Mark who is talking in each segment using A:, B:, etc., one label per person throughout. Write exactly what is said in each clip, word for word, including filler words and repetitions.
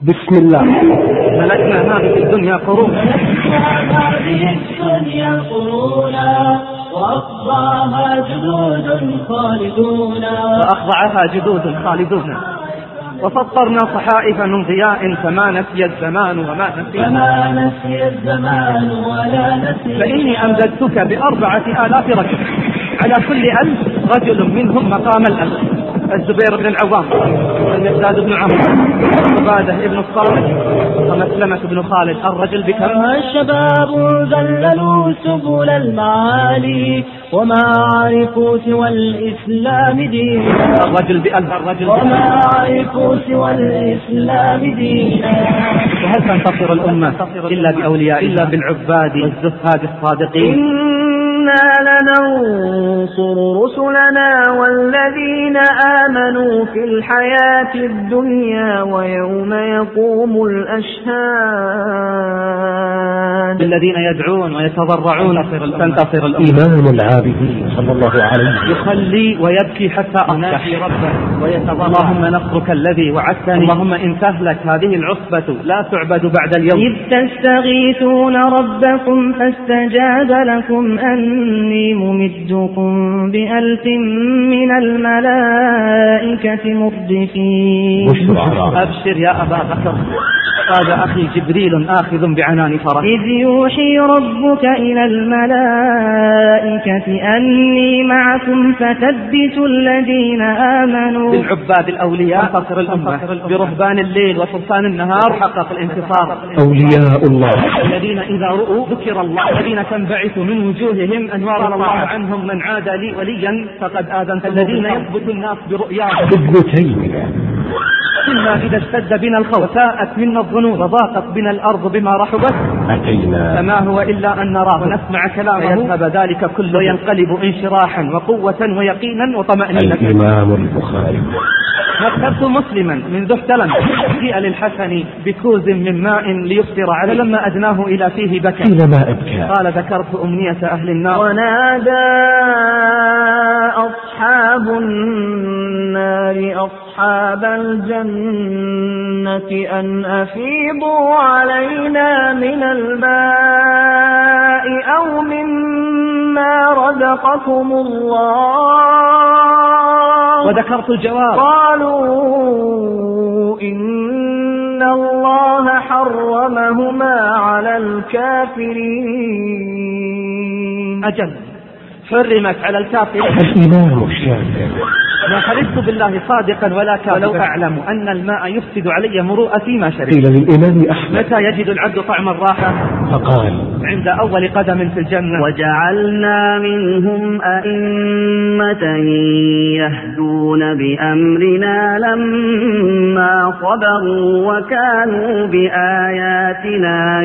A: بسم الله.
B: ملكنا هذه الدنيا قرون،
C: هذه الدنيا قرونا، وأخضعها جدود خالدون،
B: وأخضعها جدود خالدون، وسطرنا صحائف من ضياء فما نسي الزمان وما نسي
C: فما نسي الزمان ولا نسي.
B: فإني أمددتك بأربعة آلاف رجل، على كل ألف رجل منهم مقام الألف. الزبير بن العوام، المقداد بن عمرو، عبادة بن الصامت، ومسلمة بن خالد. الرجل بكم؟
C: الشباب ذللوا سبل المعالي، وما عرفوا سوى الإسلام دينا.
B: الرجل بألف. الرجل
C: وما عرفوا سوى الإسلام دينا.
B: وهل تنتصر الأمة إلا بأولياء إلا بالعباد والزهاد الصادقين؟
C: إنا لننصر رسلنا والذين آمنوا في الحياة الدنيا ويوم يقوم الأشهاد.
B: الذين يدعون ويتضرعون تنتصر
A: إمام العابدين صلى الله عليه وسلم
B: يخلي ويبكي حتى أناجي ربه ويتضرع. اللهم نصرك الذي وعدتني، اللهم إن تهلك هذه العصبة لا تعبد بعد اليوم.
C: إذ تستغيثون ربكم فاستجاب لكم أني ممدكم بألف من الملائكة مردفين.
B: أبشر يا أبا بكر، هذا أخي جبريل آخذ بعنان فرس.
C: إذ يوحي ربك إلى الملائكة أني معكم فثبتوا الذين آمنوا.
B: بالعباد الأولياء تنتصر الأمة، برهبان الليل وسلطان النهار حقق الانتصار.
A: أولياء الله
B: الذين إذا رؤوا ذكر الله، الذين تنبعث من وجوههم أنوار الله عنهم من عاد لي وليا فقد آذنت. الذين يثبت الناس برؤياهم.
A: ابن تيمية.
B: إنا إذا اشتد بنا الخوف ساءت منا الظنون وضاقت بنا الأرض بما رحبت
A: أتينا
B: فما هو إلا أن نراه ونسمع كلامه فيذهب ذلك كله وينقلب انشراحا وقوة ويقينا وطمأنينة.
A: الإمام البخاري.
B: ذكرت مسلما من ذو احتلم، جيء للحسن بكوز من ماء ليفطر عليه، لما أدناه إلى فيه بكى.
A: حينما أبكى
B: قال ذكرت أمنية أهل النار.
C: ونادى أصحاب النار أصحاب الجنة أن أفيضوا علينا من الماء أو مما رزقكم الله.
B: وذكرت الجواب.
C: قالوا إن الله حرمهما على الكافرين.
B: أجل حرمت على الكافرين.
A: الإمام الشافعي.
B: ما حلفت بالله صادقا ولا كاذبا، ولو أعلم أن الماء يفسد علي مروءتي ما شربت.
A: قيل للإمام أحمد
B: متى يجد العبد طعم الراحة؟
A: فقال
B: عند أول قدم في الجنة.
C: وجعلنا منهم أئمة يهدون بأمرنا لما صبروا وكانوا بآياتنا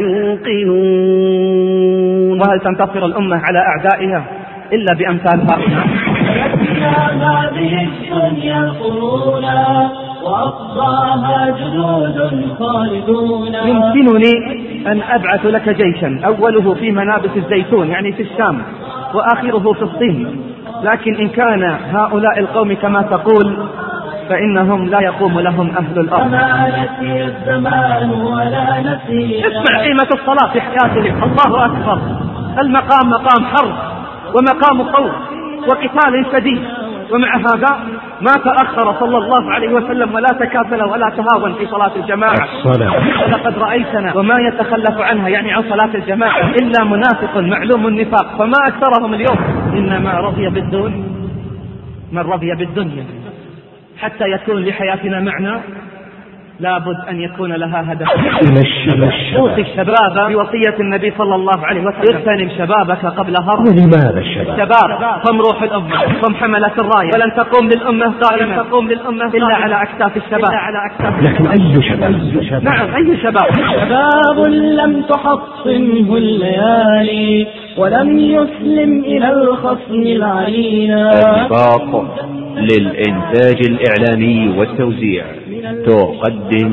C: يوقنون.
B: وهل تنتصر الأمة على أعدائها إلا بأمثال هؤلاء؟
C: هذه الدنيا قرونا، وأخضعها جدود خالدون.
B: يمكنني أن أبعث لك جيشا أوله في منابت الزيتون يعني في الشام وآخره في الصين، لكن إن كان هؤلاء القوم كما تقول فإنهم لا يقوم لهم أهل الأرض.
C: فما نسي الزمان ولا نسي.
B: اسمع قيمة الصلاة في حياتهم. الله أكبر. المقام مقام حرب ومقام خوف وقتال شديد، ومع هذا ما تأخر صلى الله عليه وسلم ولا تكاسل ولا تهاون في صلاة الجماعة. ولقد رأيتنا وما يتخلف عنها يعني عن صلاة الجماعة إلا منافق معلوم النفاق، فما أكثرهم اليوم. إنما رضي بالدنيا من رضي بالدنيا. حتى يكون لحياتنا معنى لابد أن يكون لها هدف. أوصي الشباب بوصية النبي صلى الله عليه وسلم: اغتنم شبابك قبل هرم.
A: ولماذا الشباب؟
B: شباب هم روح الأمة، هم حملة الراية، ولن تقوم للأمة قائمة تقوم للأمة إلا على أكتاف الشباب. إلا على أكتاف.
A: لكن أي شباب؟
B: نعم أي شباب؟
C: شباب لم تحصنه الليالي ولم يسلم إلى الخصم العلينا.
D: باق للإنتاج الإعلامي والتوزيع تقدم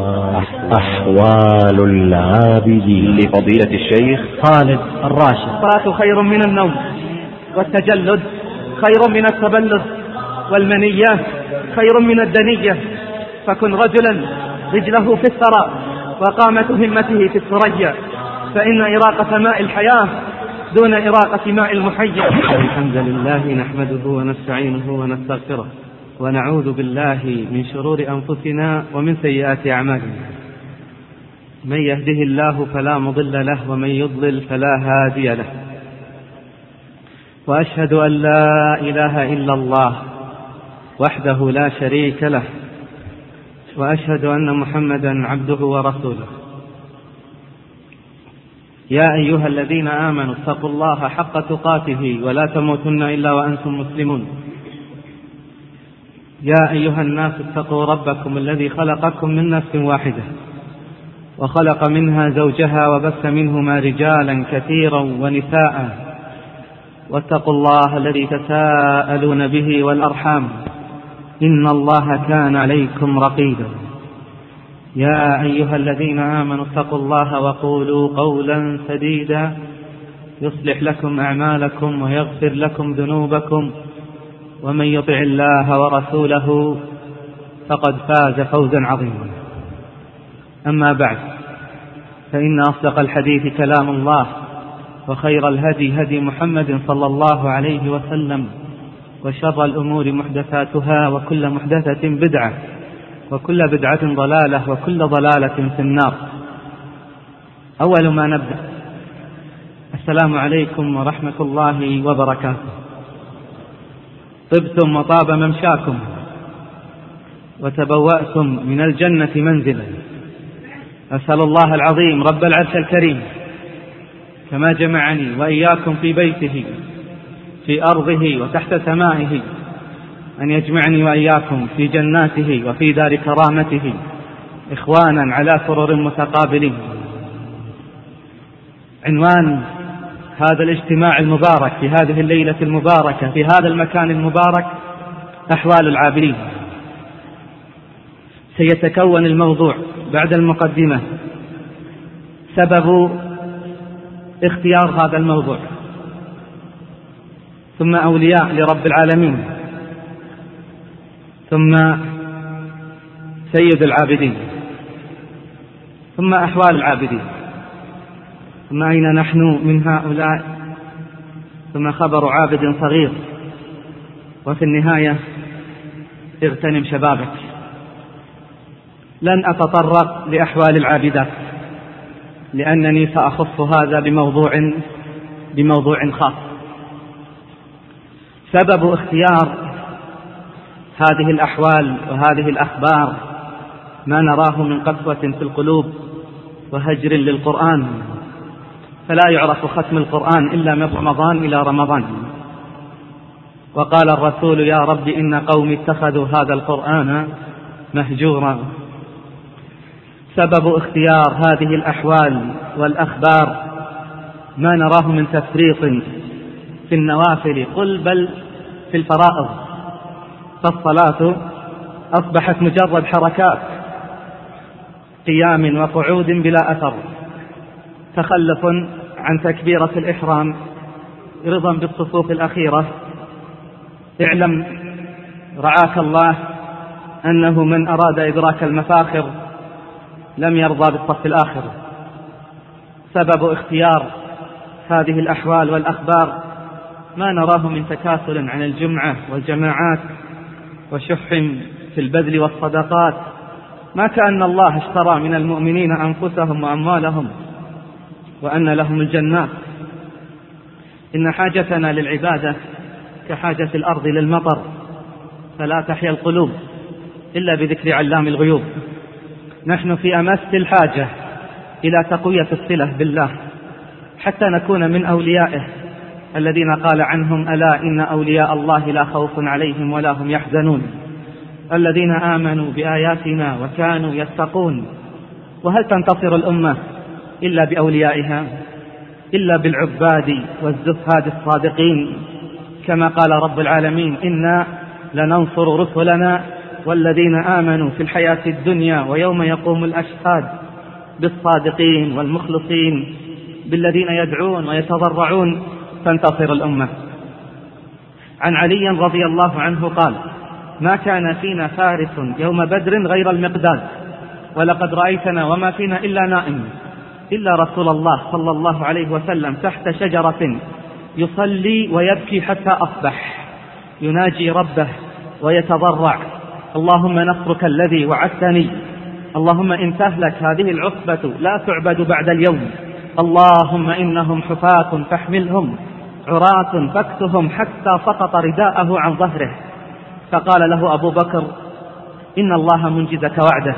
A: أحوال العابدين
D: لفضيلة الشيخ
B: خالد الراشد. الصلاة خير من النوم، والتجلد خير من التبلد، والمنية خير من الدنية. فكن رجلا رجله في الثراء وقامة همته في الثريا، فإن إراقة ماء الحياة دون إراقة ماء المحيا. الحمد لله نحمده ونستعينه ونستغفره ونعوذ بالله من شرور أنفسنا ومن سيئات أعمالنا، من يهده الله فلا مضل له ومن يضلل فلا هادي له، وأشهد أن لا إله إلا الله وحده لا شريك له، وأشهد أن محمدا عبده ورسوله. يا أيها الذين آمنوا اتقوا الله حق تقاته ولا تموتن إلا وأنتم مسلمون. يا أيها الناس اتقوا ربكم الذي خلقكم من نفس واحدة وخلق منها زوجها وبث منهما رجالا كثيرا ونساء، واتقوا الله الذي تساءلون به والأرحام إن الله كان عليكم رقيبا. يا أيها الذين آمنوا اتقوا الله وقولوا قولا سديدا يصلح لكم أعمالكم ويغفر لكم ذنوبكم، ومن يطع الله ورسوله فقد فاز فوزا عظيما. أما بعد، فإن أصدق الحديث كلام الله، وخير الهدي هدي محمد صلى الله عليه وسلم، وشر الأمور محدثاتها، وكل محدثة بدعة، وكل بدعة ضلالة، وكل ضلالة في النار. أول ما نبدأ، السلام عليكم ورحمة الله وبركاته. طبتم وطاب ممشاكم وتبوأتم من الجنة منزلا. أسأل الله العظيم رب العرش الكريم كما جمعني وإياكم في بيته في أرضه وتحت سمائه أن يجمعني وإياكم في جناته وفي دار كرامته إخوانا على سرر متقابلين. عنوان هذا الاجتماع المبارك في هذه الليلة المباركة في هذا المكان المبارك أحوال العابرين. سيتكون الموضوع بعد المقدمة سبب اختيار هذا الموضوع، ثم أولياء لرب العالمين، ثم سيد العابدين، ثم أحوال العابدين، ثم أين نحن من هؤلاء، ثم خبر عابد صغير، وفي النهاية اغتنم شبابك. لن أتطرق لأحوال العابدات لأنني سأخص هذا بموضوع بموضوع خاص. سبب اختيار هذه الأحوال وهذه الأخبار ما نراه من قسوة في القلوب وهجر للقرآن، فلا يعرف ختم القرآن إلا من رمضان إلى رمضان. وقال الرسول: يا رب إن قوم اتخذوا هذا القرآن مهجورا. سبب اختيار هذه الأحوال والأخبار ما نراه من تفريط في النوافل، قل بل في الفرائض، فالصلاة أصبحت مجرد حركات قيام وقعود بلا أثر، تخلف عن تكبيرة الإحرام، رضا بالصفوف الأخيرة. اعلم رعاك الله أنه من أراد إدراك المفاخر لم يرضى بالصف الآخر. سبب اختيار هذه الأحوال والأخبار ما نراه من تكاسل عن الجمعة والجماعات وشح في البذل والصدقات، ما كأن الله اشترى من المؤمنين أنفسهم وأموالهم وأن لهم الجنات. إن حاجتنا للعبادة كحاجة الأرض للمطر، فلا تحيا القلوب إلا بذكر علام الغيوب. نحن في أمس الحاجة إلى تقوية الصلة بالله حتى نكون من أوليائه الذين قال عنهم: ألا إن أولياء الله لا خوف عليهم ولا هم يحزنون، الذين آمنوا بآياتنا وكانوا يتقون. وهل تنتصر الأمة إلا بأوليائها؟ إلا بالعباد والزهاد الصادقين، كما قال رب العالمين: إنا لننصر رسلنا والذين آمنوا في الحياة الدنيا ويوم يقوم الأشهاد بالصادقين والمخلصين، بالذين يدعون ويتضرعون، تنتصر الأمة. عن علي رضي الله عنه قال: ما كان فينا فارس يوم بدر غير المقداد ولقد رأيتنا وما فينا إلا نائم إلا رسول الله صلى الله عليه وسلم تحت شجرة يصلي ويبكي حتى أصبح يناجي ربه ويتضرع: اللهم نصرك الذي وعدتني، اللهم إن تهلك هذه العصبة لا تعبد بعد اليوم، اللهم إنهم حفاة فاحملهم، عراة فاكسهم، حتى سقط رداءه عن ظهره. فقال له أبو بكر: إن الله منجزك وعده.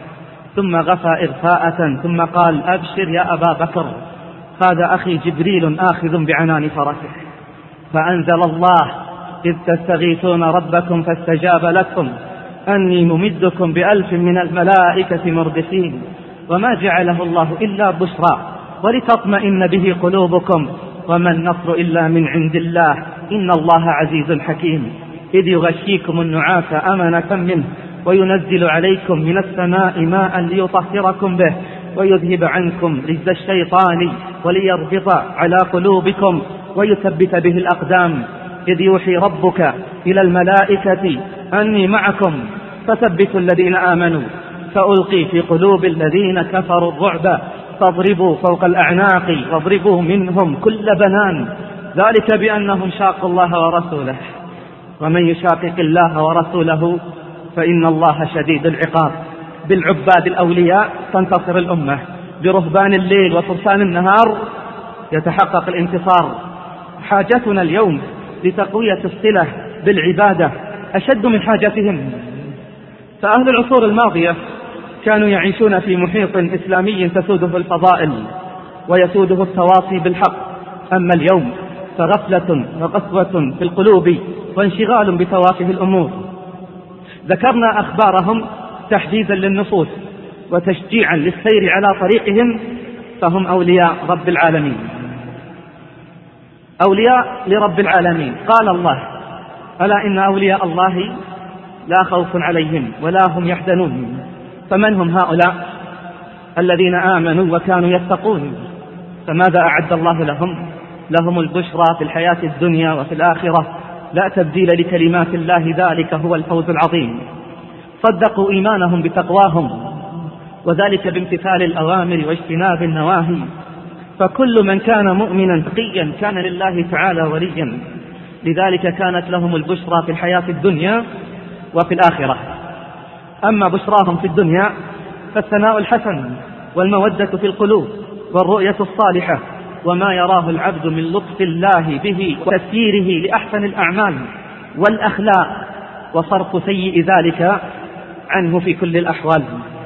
B: ثم غفى إغفاءة ثم قال: أبشر يا أبا بكر، هذا أخي جبريل آخذ بعنان فرسه. فأنزل الله: إذ تستغيثون ربكم فاستجاب لكم أني ممدكم بألف من الملائكة مردفين، وما جعله الله إلا بشرى ولتطمئن به قلوبكم، وما النصر إلا من عند الله، إن الله عزيز حكيم. إذ يغشيكم النعاس أمنة منه وينزل عليكم من السماء ماء ليطهركم به ويذهب عنكم رجز الشيطان وليربط على قلوبكم ويثبت به الأقدام. إذ يوحي ربك إلى الملائكة أني معكم فثبتوا الذين آمنوا فألقي في قلوب الذين كفروا الرعب فاضربوا فوق الأعناق واضربوا منهم كل بنان، ذلك بأنهم شاقوا الله ورسوله، ومن يشاقق الله ورسوله فإن الله شديد العقاب. بالعباد الأولياء تنتصر الأمة، برهبان الليل وفرسان النهار يتحقق الانتصار. حاجتنا اليوم لتقوية الصلة بالعبادة أشد من حاجتهم. فأهل العصور الماضية كانوا يعيشون في محيط إسلامي تسوده الفضائل ويسوده التواصي بالحق، أما اليوم فغفلة وقسوة في القلوب وانشغال بتوافه الأمور. ذكرنا أخبارهم تحديدا للنصوص وتشجيعا للسير على طريقهم، فهم أولياء رب العالمين، أولياء لرب العالمين. قال الله: ألا إن أولياء الله لا خوف عليهم ولا هم يحزنون. فمن هم هؤلاء؟ الذين آمنوا وكانوا يتقون. فماذا أعد الله لهم؟ لهم البشرى في الحياة الدنيا وفي الآخرة، لا تبديل لكلمات الله، ذلك هو الفوز العظيم. صدقوا إيمانهم بتقواهم، وذلك بامتثال الأوامر واجتناب النواهي. فكل من كان مؤمنا تقيا كان لله تعالى وليا، لذلك كانت لهم البشرى في الحياة الدنيا وفي الآخرة. أما بشراهم في الدنيا فالثناء الحسن والمودة في القلوب والرؤية الصالحة، وما يراه العبد من لطف الله به وتسييره لأحسن الأعمال والأخلاق وصرف سيء ذلك عنه في كل الأحوال.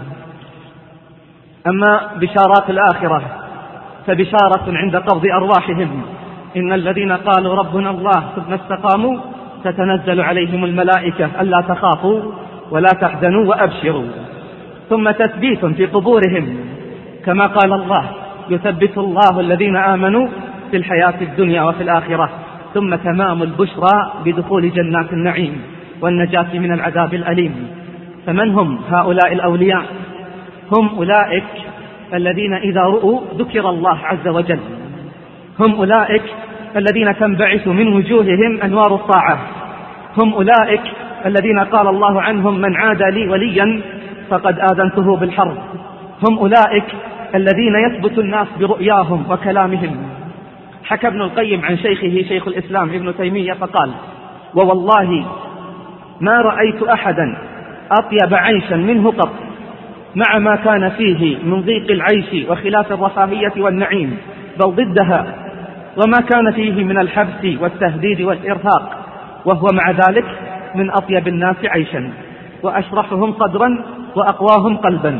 B: أما بشارات الآخرة فبشارة عند قبض أرواحهم: إن الذين قالوا ربنا الله ثم استقاموا تتنزل عليهم الملائكة ألا تخافوا ولا تحزنوا وأبشروا. ثم تثبيت في قبورهم، كما قال الله: يثبت الله الذين آمنوا في الحياة الدنيا وفي الآخرة. ثم تمام البشرى بدخول جنات النعيم والنجاة من العذاب الأليم. فمن هم هؤلاء الأولياء؟ هم أولئك الذين إذا رؤوا ذكر الله عز وجل، هم أولئك الذين تنبعث من وجوههم أنوار الطاعة، هم أولئك الذين قال الله عنهم: من عادى لي وليا فقد آذنته بالحرب. هم أولئك الذين يثبت الناس برؤياهم وكلامهم. حكى ابن القيم عن شيخه شيخ الإسلام ابن تيمية فقال: ووالله ما رأيت أحدا أطيب عيشا منه قط، مع ما كان فيه من ضيق العيش وخلاف الرفاهية والنعيم، بل ضدها، وما كان فيه من الحبس والتهديد والإرهاق، وهو مع ذلك من أطيب الناس عيشا وأشرحهم صدرا وأقواهم قلبا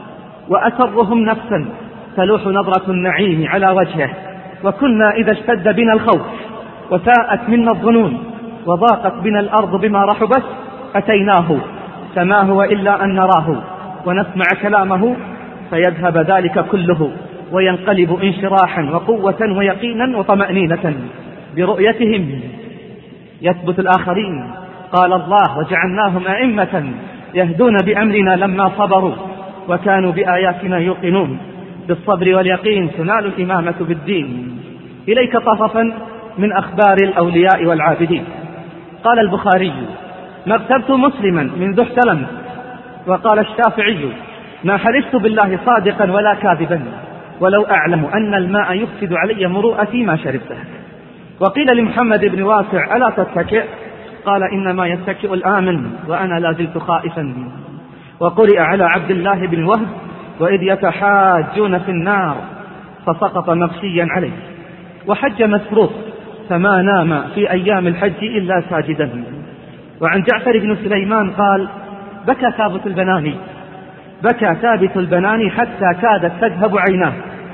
B: وأسرهم نفسا، تلوح نظرة النعيم على وجهه. وكنا إذا اشتد بنا الخوف وساءت منا الظنون وضاقت بنا الأرض بما رحبت أتيناه، فما هو إلا أن نراه ونسمع كلامه فيذهب ذلك كله وينقلب انشراحا وقوة ويقينا وطمأنينة برؤيتهم. يثبت الآخرين. قال الله: وجعلناهم أئمة يهدون بأمرنا لما صبروا وكانوا بآياتنا يوقنون. بالصبر واليقين تنال الإمامة بالدين. إليك طرفا من أخبار الأولياء والعابدين. قال البخاري: ما اغتبت مسلما منذ احتلمت. وقال الشافعي: ما حلفت بالله صادقا ولا كاذبا، ولو أعلم أن الماء يفسد علي مروءتي ما شربته. وقيل لمحمد بن واسع ألا تتكئ؟ قال إنما يتكئ الآمن وأنا لا زلت خائفا. وقرئ على عبد الله بن وهب وإذ يتحاجون في النار فسقط مغشيا عليه. وحج مسروق فما نام في أيام الحج إلا ساجدا. وعن جعفر بن سليمان قال بكى ثابت البناني بكى ثابت البناني حتى كادت تذهب عيناه،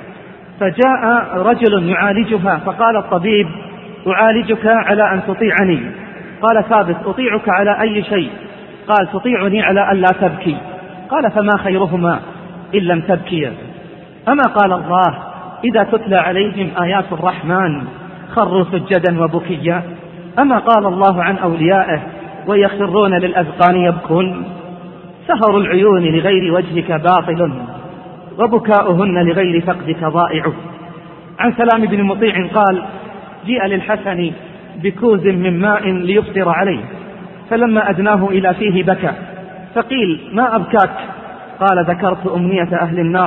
B: فجاء رجل يعالجها فقال الطبيب أعالجك على أن تطيعني. قال ثابت أطيعك على أي شيء؟ قال تطيعني على أن لا تبكي. قال فما خيرهما إن لم تبكي؟ أما قال الله إذا تتلى عليهم آيات الرحمن خروا سجدا وبكيا؟ أما قال الله عن أوليائه ويخرون للأذقان يبكون؟ سهر العيون لغير وجهك باطل وبكاؤهن لغير فقدك ضائع. عن سلام بن مطيع قال جيء للحسن بكوز من ماء ليفطر عليه، فلما أدناه إلى فيه بكى، فقيل ما أبكاك؟ قال ذكرت أمنية أهل النار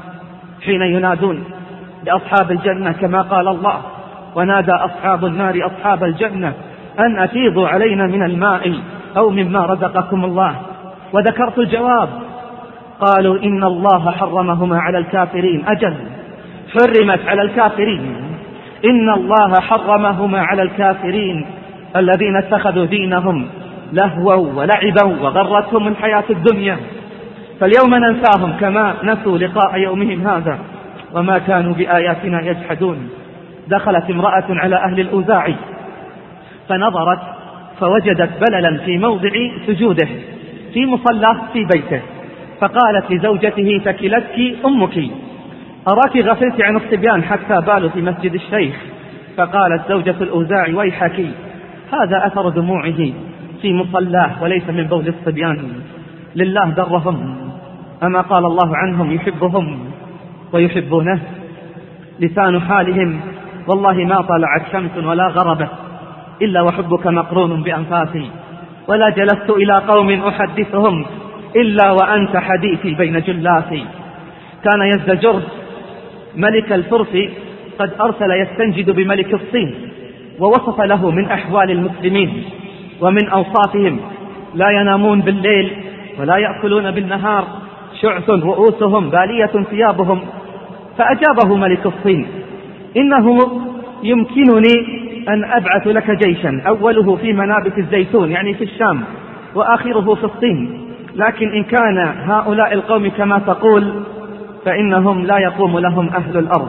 B: حين ينادون لأصحاب الجنة كما قال الله ونادى أصحاب النار أصحاب الجنة أن أفيضوا علينا من الماء أو مما رزقكم الله، وذكرت الجواب قالوا إن الله حرمهما على الكافرين. أجل حرمت على الكافرين، إن الله حرمهما على الكافرين الذين اتخذوا دينهم لهوا ولعبا وغرتهم الحياة الدنيا، فاليوم ننساهم كما نسوا لقاء يومهم هذا وما كانوا بآياتنا يجحدون. دخلت امرأة على أهل الأوزاعي فنظرت فوجدت بللا في موضع سجوده في مصلاه في بيته، فقالت لزوجته ثكلتك أمك، أراك غفلت عن الصبيان حتى بالوا في مسجد الشيخ. فقالت زوجة الأوزاعي ويحك هذا أثر دموعه في مصلاه وليس من بول الصبيان، لله درهم. أما قال الله عنهم يحبهم ويحبونه؟ لسان حالهم والله ما طلعت شمس ولا غربت إلا وحبك مقرون بأنفاسي، ولا جلست إلى قوم أحدثهم إلا وأنت حديثي بين جلاسي. كان يزدجرد ملك الفرس قد أرسل يستنجد بملك الصين ووصف له من أحوال المسلمين ومن أوصافهم لا ينامون بالليل ولا يأكلون بالنهار، شعث رؤوسهم بالية ثيابهم. فأجابه ملك الصين إنه يمكنني أن أبعث لك جيشا أوله في منابت الزيتون يعني في الشام وآخره في الصين، لكن إن كان هؤلاء القوم كما تقول فإنهم لا يقوم لهم أهل الأرض،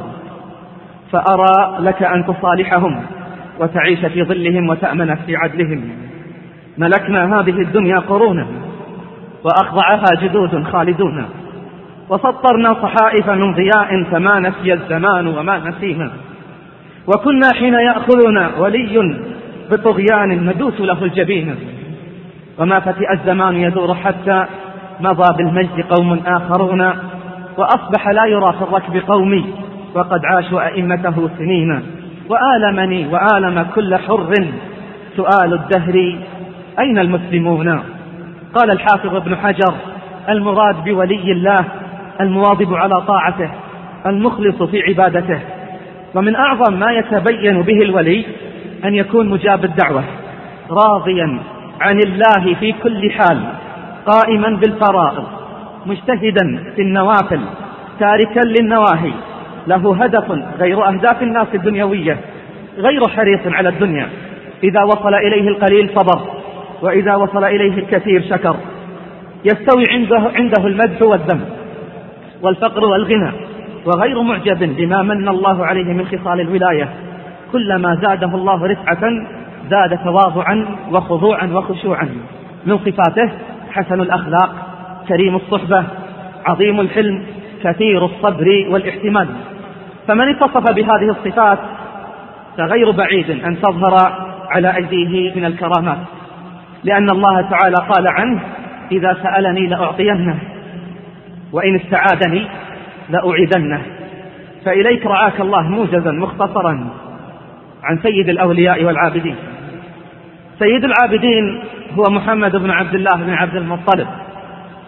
B: فأرى لك أن تصالحهم وتعيش في ظلهم وتأمن في عدلهم. ملكنا هذه الدنيا قرونا وأخضعها جدود خالدون، وسطرنا صحائف من ضياء فما نسي الزمان وما نسينا، وكنا حين يأخذنا ولي بطغيان ندوس له الجبين، وما فتئ الزمان يدور حتى مضى بالمجد قوم آخرون، وأصبح لا يرى في الركب قومي وقد عاشوا أئمته سنين. وآلمني وآلم كل حر سؤال الدهر أين المسلمون؟ قال الحافظ ابن حجر المراد بولي الله المواظب على طاعته المخلص في عبادته. ومن أعظم ما يتبين به الولي أن يكون مجاب الدعوة راضيا عن الله في كل حال، قائما بالفرائض مجتهدا في النوافل تاركا للنواهي، له هدف غير أهداف الناس الدنيوية، غير حريص على الدنيا، إذا وصل إليه القليل صبر وإذا وصل إليه الكثير شكر، يستوي عنده, عنده المدح والذم والفقر والغنى، وغير معجب بما من الله عليه من خصال الولاية. كلما زاده الله رفعة زاد تواضعا وخضوعا وخشوعا. من صفاته حسن الأخلاق، كريم الصحبة، عظيم الحلم، كثير الصبر والاحتمال. فمن اتصف بهذه الصفات فغير بعيد أن تظهر على أيديه من الكرامات، لأن الله تعالى قال عنه إذا سألني لأعطينه وإن استعاذني لأعيدنه. فإليك رعاك الله موجزا مختصرا عن سيد الأولياء والعابدين. سيد العابدين هو محمد بن عبد الله بن عبد المطلب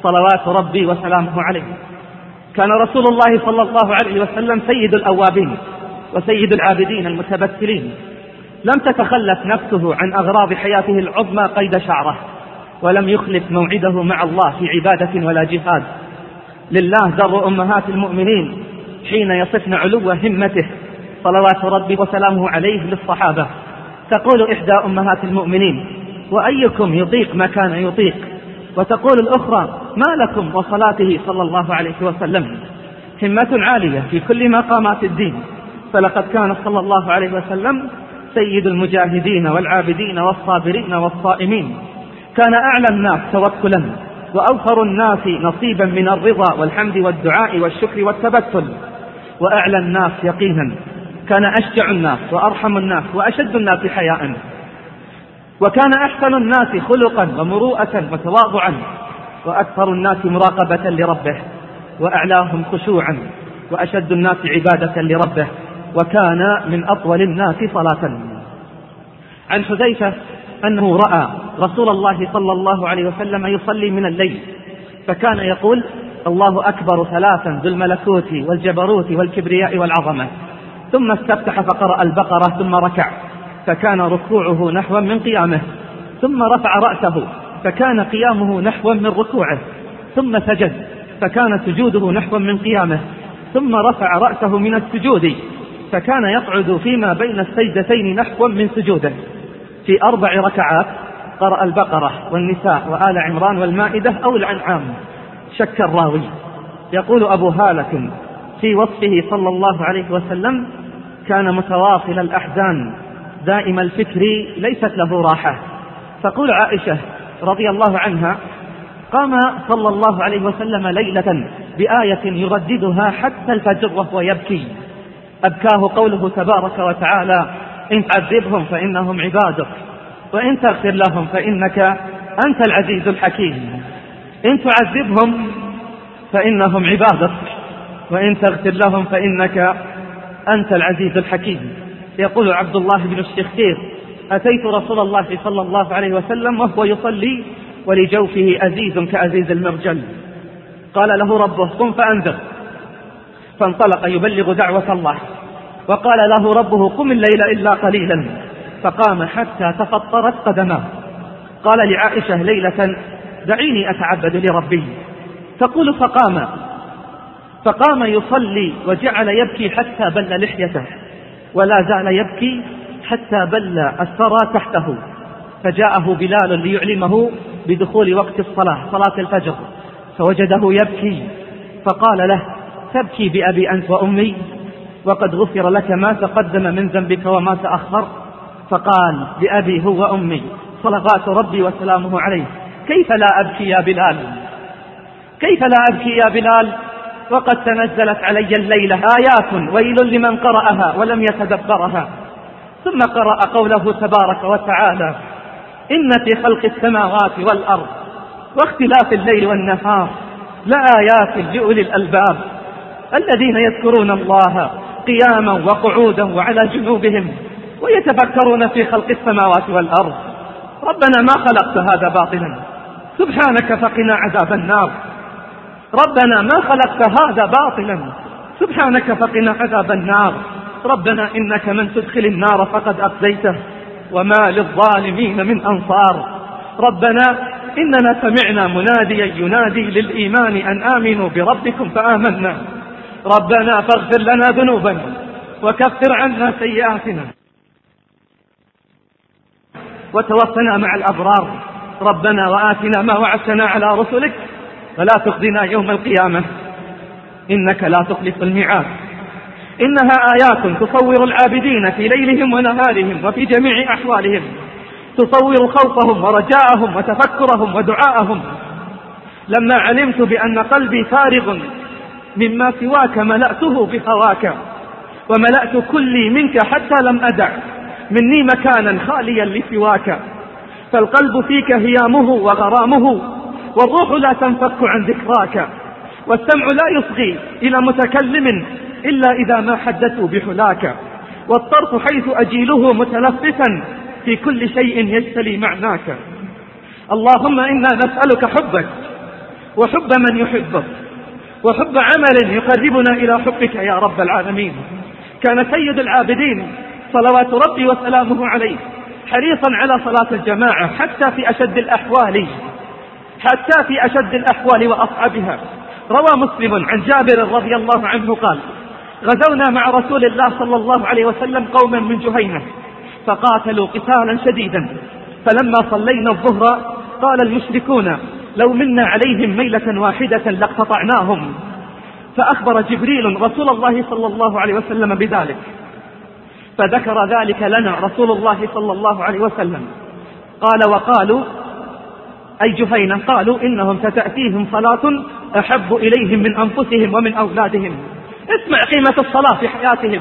B: صلوات ربي وسلامه عليه. كان رسول الله صلى الله عليه وسلم سيد الأوابين وسيد العابدين المتبتلين، لم تتخلف نفسه عن أغراض حياته العظمى قيد شعره، ولم يخلف موعده مع الله في عبادة ولا جهاد. لله در أمهات المؤمنين حين يصفن علو همته صلوات ربي وسلامه عليه للصحابة. تقول إحدى أمهات المؤمنين: وأيكم يطيق ما كان يطيق؟ وتقول الأخرى: ما لكم وصلاته صلى الله عليه وسلم؟ همة عالية في كل مقامات الدين، فلقد كان صلى الله عليه وسلم سيد المجاهدين والعابدين والصابرين والصائمين. كان أعلى الناس توكلا، وأوفر الناس نصيبا من الرضا والحمد والدعاء والشكر والتبتل، وأعلى الناس يقينا. كان أشجع الناس وأرحم الناس وأشد الناس حياء، وكان أحسن الناس خلقا ومروءة وتواضعا، وأكثر الناس مراقبة لربه، وأعلاهم خشوعا، وأشد الناس عبادة لربه، وكان من أطول الناس صلاة. عن حذيفة أنه رأى رسول الله صلى الله عليه وسلم يصلي من الليل، فكان يقول: الله أكبر ثلاثا ذو الملكوت والجبروت والكبرياء والعظمة، ثم استفتح فقرأ البقرة ثم ركع، فكان ركوعه نحوا من قيامه، ثم رفع رأسه فكان قيامه نحوا من ركوعه، ثم سجد فكان سجوده نحوا من قيامه، ثم رفع رأسه من السجود فكان يقعد فيما بين السجدتين نحوا من سجوده. في أربع ركعات قرأ البقرة والنساء وآل عمران والمائدة أو الأنعام. شك الراوي. يقول أبو هالة في وصفه صلى الله عليه وسلم: كان متواصل الأحزان دائم الفكر ليست له راحة. تقول عائشة رضي الله عنها: قام صلى الله عليه وسلم ليلة بآية يرددها حتى الفجر وهو يبكي، أبكاه قوله تبارك وتعالى: إن تعذبهم فإنهم عبادك، وإن تغفر لهم فإنك أنت العزيز الحكيم. إن تعذبهم فإنهم عبادك، وإن تغفر لهم فإنك أنت العزيز الحكيم. يقول عبد الله بن الشخير: أتيت رسول الله صلى الله عليه وسلم وهو يصلي ولجوفه أزيز كأزيز المرجل، قال له ربه: قم فأنذر، فانطلق يبلغ دعوة الله، وقال له ربه: قم الليل إلا قليلا، فقام حتى تفطرت قدماه. قال لعائشة ليلة: دعيني أتعبد لربي. تقول: فقام فقام يصلي وجعل يبكي حتى بل لحيته، ولا زال يبكي حتى بل الثرى تحته، فجاءه بلال ليعلمه بدخول وقت الصلاة، صلاة الفجر، فوجده يبكي، فقال له: تبكي بأبي أنت وأمي وقد غفر لك ما تقدم من ذنبك وما تأخر؟ فقال: بأبي هو وأمي صلوات ربي وسلامه عليه، كيف لا أبكي يا بلال؟ كيف لا أبكي يا بلال وقد تنزلت علي الليلة آيات ويل لمن قرأها ولم يتدبرها. ثم قرأ قوله تبارك وتعالى: إن في خلق السماوات والأرض واختلاف الليل والنهار لآيات لأولي الألباب الذين يذكرون الله قياما وقعودا وعلى جنوبهم ويتفكرون في خلق السماوات والأرض. ربنا ما خلقت هذا باطلا، سبحانك فقنا عذاب النار. ربنا ما خلقت هذا باطلا، سبحانك فقنا عذاب النار. ربنا إنك من تدخل النار فقد أخزيته وما للظالمين من أنصار. ربنا إننا سمعنا مناديا ينادي للإيمان أن آمنوا بربكم فآمنا. ربنا فاغفر لنا ذنوبنا وكفر عنا سيئاتنا وتوفنا مع الأبرار. ربنا وآتنا ما وعدتنا على رسلك ولا تخزنا يوم القيامة إنك لا تخلف الميعاد. إنها آيات تصور العابدين في ليلهم ونهارهم وفي جميع أحوالهم، تصور خوفهم ورجاءهم وتفكرهم ودعاءهم. لما علمت بأن قلبي فارغ مما سواك ملأته بهواك، وملأت كلي منك حتى لم أدع مني مكانا خاليا لسواك. فالقلب فيك هيامه وغرامه، والروح لا تنفك عن ذكراك، والسمع لا يصغي إلى متكلم إلا إذا ما حدثوا بحلاك، والطرف حيث أجيله متلفتا في كل شيء يجتلي معناك. اللهم إنا نسألك حبك وحب من يحبك وحب عمل يقربنا إلى حبك يا رب العالمين. كان سيد العابدين صلوات ربي وسلامه عليه حريصا على صلاة الجماعة حتى في أشد الأحوال حتى في أشد الأحوال وأصعبها. روى مسلم عن جابر رضي الله عنه قال: غزونا مع رسول الله صلى الله عليه وسلم قوما من جهينة فقاتلوا قتالا شديدا، فلما صلينا الظهر قال المشركون: لو منا عليهم ميلة واحدة لاقتطعناهم. فأخبر جبريل رسول الله صلى الله عليه وسلم بذلك، فذكر ذلك لنا رسول الله صلى الله عليه وسلم. قال: وقالوا أي جهينة قالوا إنهم ستأتيهم صلاة أحب إليهم من أنفسهم ومن أولادهم. اسمع قيمة الصلاة في حياتهم.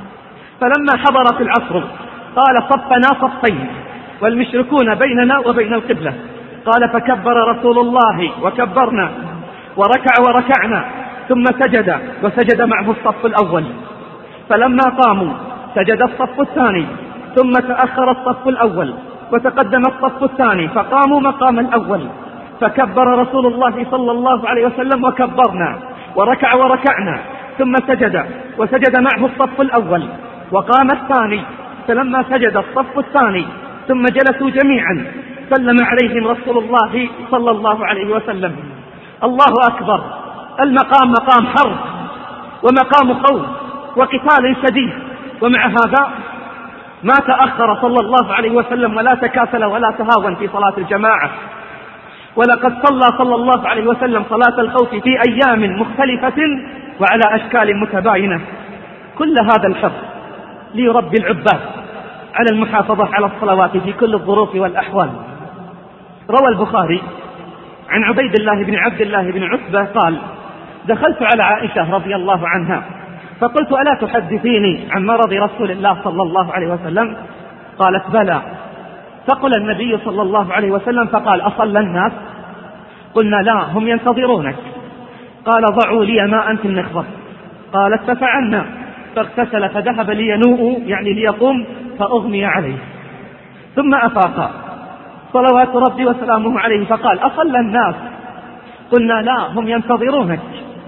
B: فلما حضرت العصر قال: صفنا صفين والمشركون بيننا وبين القبلة. قال: فكبر رسول الله وكبرنا وركع وركعنا، ثم سجد وسجد معه الصف الأول. فلما قاموا سجد الصف الثاني، ثم تأخر الصف الأول وتقدم الصف الثاني فقاموا مقام الأول. فكبر رسول الله صلى الله عليه وسلم وكبرنا وركع وركعنا، ثم سجد وسجد معه الصف الأول وقام الثاني. فلما سجد الصف الثاني ثم جلسوا جميعا سلم عليهم رسول الله صلى الله عليه وسلم. الله أكبر. المقام مقام حرب ومقام خوف وقتال شديد، ومع هذا ما تأخر صلى الله عليه وسلم ولا تكاسل ولا تهاون في صلاة الجماعة. ولقد صلى صلى الله عليه وسلم صلاة الخوف في أيام مختلفة وعلى أشكال متباينة. كل هذا الحرص ليربي العباد على المحافظة على الصلوات في كل الظروف والأحوال. روى البخاري عن عبيد الله بن عبد الله بن عتبة قال: دخلت على عائشة رضي الله عنها فقلت: ألا تحدثيني عن مرض رسول الله صلى الله عليه وسلم؟ قالت: بلى. فقال النبي صلى الله عليه وسلم فقال: أصلى الناس؟ قلنا: لا، هم ينتظرونك. قال: ضعوا لي ماء في المخبر. قالت: ففعلنا، فاغتسل فذهب لينوء يعني ليقوم فأغمي عليه، ثم أفاق صلوات ربي وسلامه عليه فقال: أصلى الناس؟ قلنا: لا، هم ينتظرونك.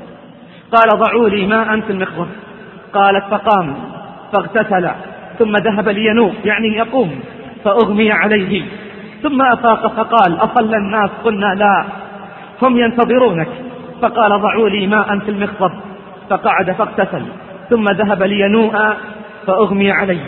B: قال: ضعوا لي ماء في المخبر. قالت: فقام فاغتسل ثم ذهب لينوء يعني يقوم فأغمي عليه، ثم أفاق فقال: أصلى الناس؟ قلنا: لا، هم ينتظرونك. فقال: ضعوا لي ماء في المخبر. فقعد فاغتسل ثم ذهب لينوء فأغمي عليه،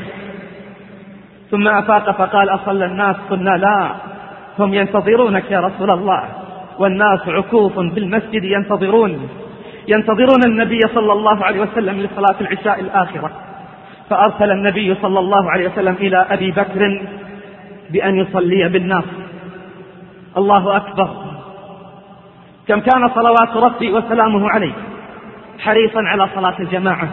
B: ثم أفاق فقال: أصلى الناس؟ قلنا: لا، هم ينتظرونك يا رسول الله. والناس عكوف في المسجد ينتظرون ينتظرون النبي صلى الله عليه وسلم لصلاة العشاء الآخرة. فأرسل النبي صلى الله عليه وسلم إلى أبي بكر بأن يصلي بالناس. الله أكبر. كم كان صلوات ربي وسلامه عليه حريصا على صلاة الجماعة.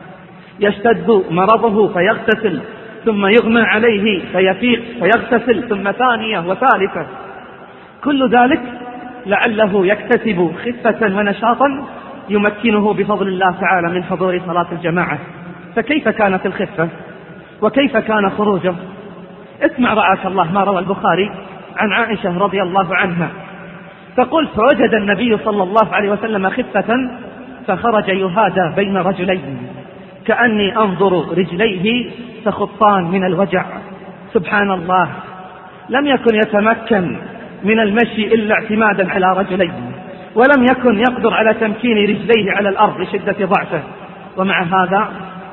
B: يشتد مرضه فيغتسل ثم يغمى عليه فيفيق فيغتسل ثم ثانية وثالثة، كل ذلك لعله يكتسب خفة ونشاطا يمكنه بفضل الله تعالى من حضور صلاة الجماعة. فكيف كانت الخفة وكيف كان خروجه؟ اسمع رعاك الله ما روى البخاري عن عائشة رضي الله عنها تقول: فوجد النبي صلى الله عليه وسلم خفة فخرج يهادى بين رجلين كأني أنظر رجليه تخطان من الوجع. سبحان الله، لم يكن يتمكن من المشي إلا اعتمادا على رجليه، ولم يكن يقدر على تمكين رجليه على الأرض لشدة ضعفه، ومع هذا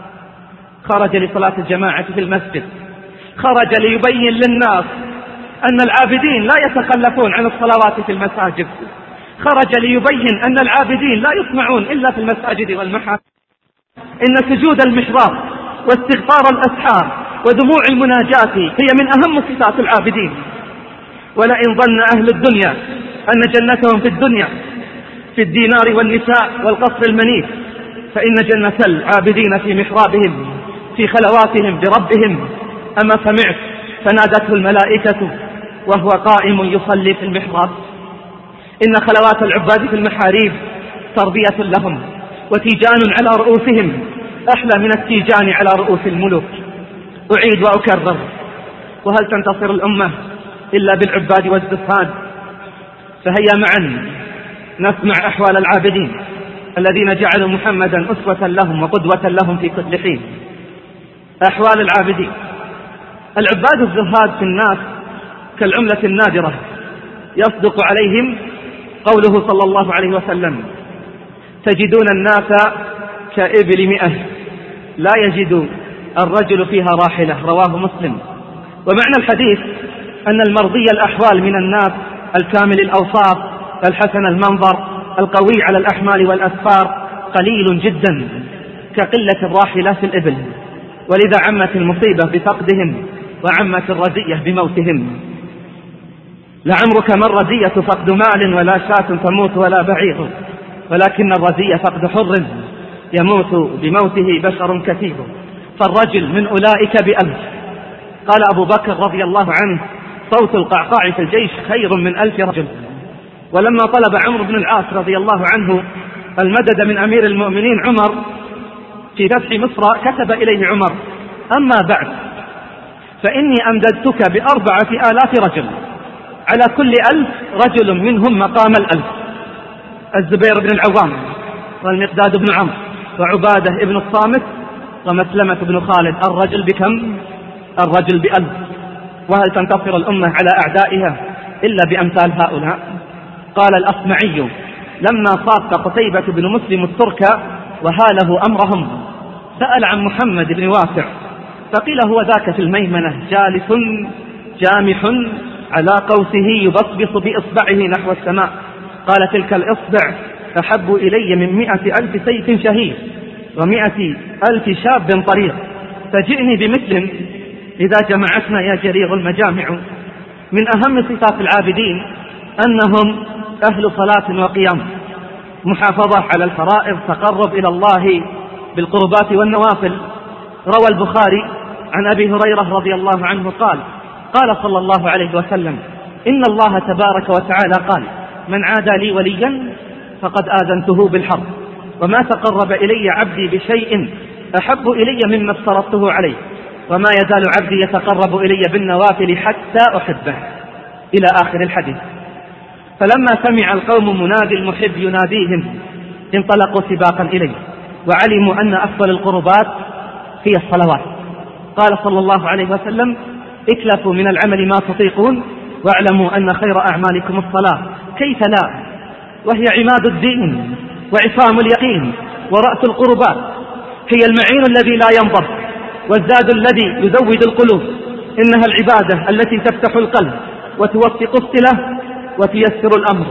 B: خرج لصلاة الجماعة في المسجد. خرج ليبين للناس أن العابدين لا يتخلفون عن الصلوات في المساجد. خرج ليبين أن العابدين لا يسمعون إلا في المساجد والمحافل. إن سجود المحراب واستغفار الأسحار ودموع المناجاة هي من أهم صفات العابدين. ولئن ظن أهل الدنيا أن جنتهم في الدنيا في الدينار والنساء والقصر المنيف، فإن جنة العابدين في محرابهم في خلواتهم بربهم. أما سمعت فنادته الملائكة وهو قائم يصلي في المحراب. إن خلوات العباد في المحاريب تربية لهم وتيجان على رؤوسهم أحلى من التيجان على رؤوس الملوك. أعيد وأكرر: وهل تنتصر الأمة إلا بالعباد والزهاد؟ فهيا معا نسمع أحوال العابدين الذين جعلوا محمدا أسوة لهم وقدوة لهم في كل حين. أحوال العابدين العباد الزهاد في الناس كالعملة النادرة، يصدق عليهم قوله صلى الله عليه وسلم: تجدون الناس كإبل مئة لا يجد الرجل فيها راحلة، رواه مسلم. ومعنى الحديث أن المرضي الأحوال من الناس الكامل الأوصاف الحسن المنظر القوي على الأحمال والأسفار قليل جدا كقلة الراحلة في الإبل، ولذا عمت المصيبة بفقدهم وعمت الرزية بموتهم. لعمرك ما الرزية فقد مال ولا شاة تموت ولا بعير، ولكن الرزية فقد حر يموت بموته بشر كثير، فالرجل من أولئك بألف. قال أبو بكر رضي الله عنه: صوت القعقاع في الجيش خير من ألف رجل. ولما طلب عمرو بن العاص رضي الله عنه المدد من أمير المؤمنين عمر في فتح مصر كتب إليه عمر: أما بعد فإني أمددتك بأربعة آلاف رجل، على كل ألف رجل منهم مقام الألف. الزبير بن العوام والمقداد بن عمرو وعبادة بن الصامت ومسلمة بن خالد، الرجل بكم؟ الرجل بألف. وهل تنتصر الأمة على أعدائها إلا بأمثال هؤلاء؟ قال الأصمعي: لما صاف قتيبة بن مسلم الترك وهاله أمرهم سأل عن محمد بن واسع، فقيل: هو ذاك في الميمنة جالس جامح على قوسه يبصبص بإصبعه نحو السماء. قال: تلك الإصبع أحب إلي من مئة ألف سيف شهيد ومئة ألف شاب طريق، فجئني بمثل إذا جمعتنا يا جرير المجامع. من أهم صفات العابدين أنهم أهل صلاة وقيام، محافظة على الفرائض، تقرب إلى الله بالقربات والنوافل. روى البخاري عن أبي هريرة رضي الله عنه قال: قال صلى الله عليه وسلم: إن الله تبارك وتعالى قال: من عادى لي وليا فقد آذنته بالحرب، وما تقرب إلي عبدي بشيء أحب إلي مما افترضته عليه، وما يزال عبدي يتقرب إلي بالنوافل حتى أحبه، إلى آخر الحديث. فلما سمع القوم منادي المحب يناديهم انطلقوا سباقا إليه، وعلموا أن أفضل القربات هي الصلوات. قال صلى الله عليه وسلم: اكلفوا من العمل ما تطيقون، واعلموا أن خير أعمالكم الصلاة. كيف لا، وهي عماد الدين وعصام اليقين ورأس القربات، هي المعين الذي لا ينضب والزاد الذي يزود القلوب. إنها العبادة التي تفتح القلب وتوثق الصلة وتيسر الأمر.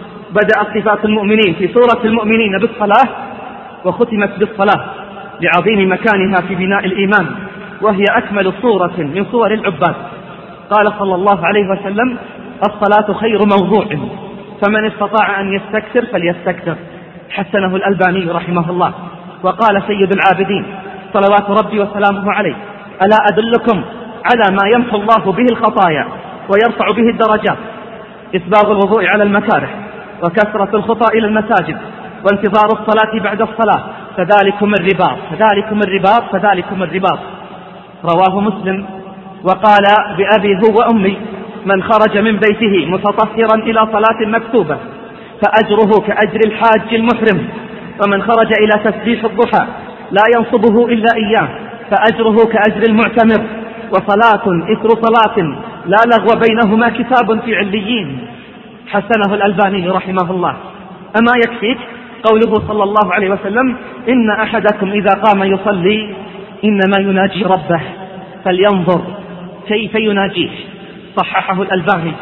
B: بدأت صفات المؤمنين في سورة المؤمنين بالصلاة، وختمت بالصلاة لعظيم مكانها في بناء الإيمان، وهي أكمل صورة من صور العباد. قال صلى الله عليه وسلم: الصلاة خير موضوع، فمن استطاع أن يستكثر فليستكثر. حسنه الألباني رحمه الله. وقال سيد العابدين صلوات ربي وسلامه عليه: ألا أدلكم على ما يمحو الله به الخطايا ويرفع به الدرجات؟ إسباغ الوضوء على المكاره، وكثرة الخطى إلى المساجد، وانتظار الصلاة بعد الصلاة، فذلكم الرباط فذلكم الرباط فذلكم الرباط. رواه مسلم. وقال: بأبي هو وأمي من خرج من بيته متطهرا إلى صلاة مكتوبة فأجره كأجر الحاج المحرم، ومن خرج إلى تسبيح الضحى لا ينصبه إلا إياه فأجره كأجر المعتمر، وصلاة إثر صلاة لا لغو بينهما كتاب في عليين. حسنه الألباني رحمه الله. أما يكفيك قوله صلى الله عليه وسلم: إن أحدكم إذا قام يصلي إنما يناجي ربه فلينظر كيف يناجيه. صححه الألباني.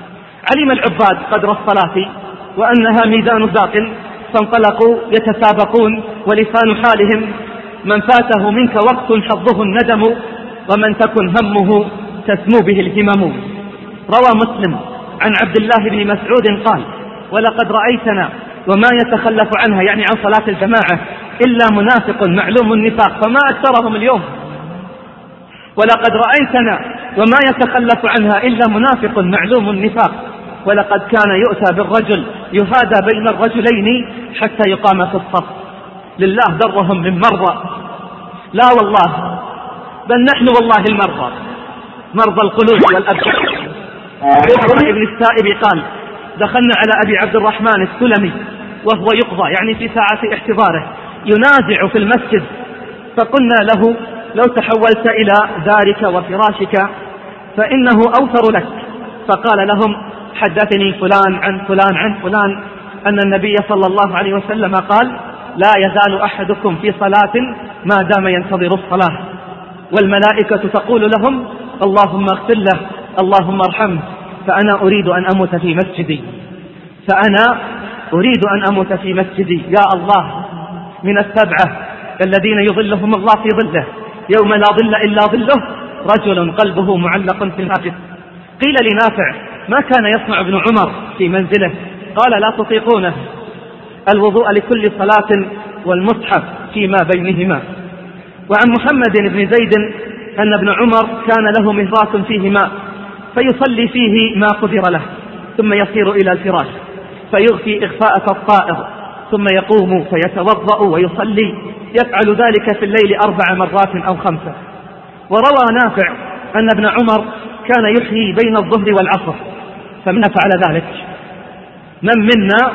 B: علم العباد قدر الصلاة وأنها ميزان ذاق، فانطلقوا يتسابقون، ولسان حالهم: من فاته منك وقت حظه الندم، ومن تكن همه تسمو به الهمم. روى مسلم عن عبد الله بن مسعود قال: ولقد رأيتنا وما يتخلف عنها، يعني عن صلاة الجماعة، إلا منافق معلوم النفاق، فما أكثرهم اليوم. ولقد رأيتنا وما يتخلف عنها إلا منافق معلوم النفاق، ولقد كان يؤتى بالرجل يهادى بين الرجلين حتى يقام في الصف. لله ذرهم من مرضى. لا والله، بل نحن والله المرضى، مرضى القلوب والأبدان. ابن السائب قال: دخلنا على أبي عبد الرحمن السلمي وهو يقضى يعني في ساعة احتضاره ينازع في المسجد، فقلنا له لو تحولت إلى دارك وفراشك فإنه أوفر لك. فقال لهم حدثني فلان عن فلان عن فلان أن النبي صلى الله عليه وسلم قال لا يزال أحدكم في صلاة ما دام ينتظر الصلاة، والملائكة تقول لهم اللهم اغفر له اللهم ارحمه، فأنا أريد أن أموت في مسجدي فأنا أريد أن أموت في مسجدي يا الله. من السبعة الذين يظلهم الله في ظله يوم لا ظل إلا ظله رجل قلبه معلق في المسجد. قيل لنافع ما كان يصنع ابن عمر في منزله؟ قال لا تطيقونه، الوضوء لكل صلاة والمصحف فيما بينهما. وعن محمد بن زيد أن ابن عمر كان له مهراس فيه ماء فيصلي فيه ما قدر له ثم يصير إلى الفراش فيغفي إغفاءة الطائر ثم يقوم فيتوضأ ويصلي، يفعل ذلك في الليل أربع مرات أو خمسة. وروى نافع أن ابن عمر كان يحيي بين الظهر والعصر، فمن فعل ذلك؟ من منا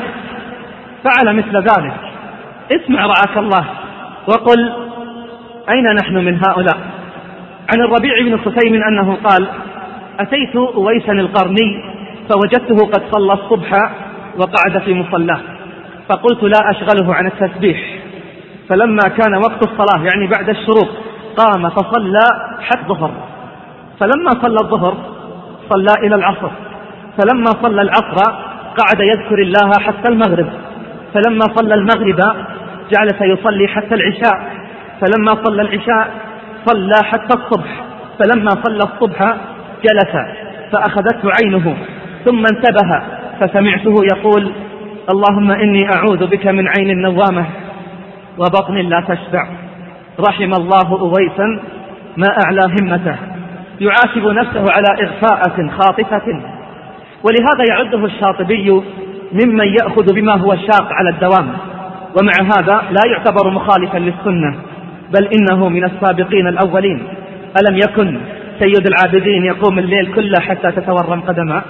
B: فعل مثل ذلك؟ اسمع رعاك الله وقل أين نحن من هؤلاء. عن الربيع بن خثيم أنه قال أتيت أويسا القرني فوجدته قد صلى الصبح وقعد في مصلاه، فقلت لا أشغله عن التسبيح، فلما كان وقت الصلاة يعني بعد الشروق قام فصلى حتى الظهر، فلما صلى الظهر صلى إلى العصر، فلما صلى العصر قعد يذكر الله حتى المغرب، فلما صلى المغرب جعل يصلي حتى العشاء، فلما صلى العشاء صلى حتى الصبح، فلما صلى الصبح جلس فأخذته عينه ثم انتبه فسمعته يقول اللهم إني أعوذ بك من عين النوامة وبطن لا تشبع. رحم الله أويسا ما أعلى همته، يعاتب نفسه على إغفاءة خاطفة. ولهذا يعده الشاطبي ممن يأخذ بما هو شاق على الدوام، ومع هذا لا يعتبر مخالفا للسنة، بل إنه من السابقين الأولين. ألم يكن سيد العابدين يقوم الليل كله حتى تتورم قدمه؟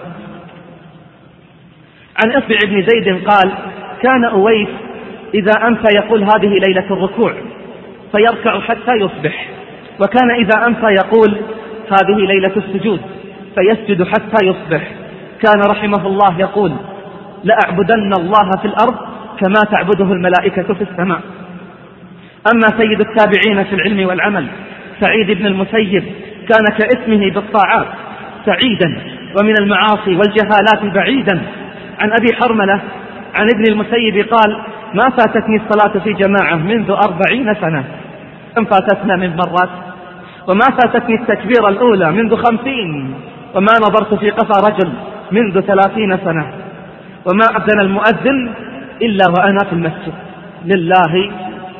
B: عن إصبع بن زيد قال كان أويس إذا أمسى يقول هذه ليلة الركوع فيركع حتى يصبح، وكان إذا أمسى يقول هذه ليلة السجود فيسجد حتى يصبح. كان رحمه الله يقول لأعبدن الله في الأرض كما تعبده الملائكة في السماء. أما سيد التابعين في العلم والعمل سعيد بن المسيب كان كاسمه بالطاعات سعيدا ومن المعاصي والجهالات بعيدا. عن أبي حرملة عن ابن المسيب قال ما فاتتني الصلاة في جماعة منذ أربعين سنة، كم فاتتنا من مرات؟ وما فاتتني التكبيرة الأولى منذ خمسين، وما نظرت في قفا رجل منذ ثلاثين سنة، وما أذن المؤذن إلا وأنا في المسجد. لله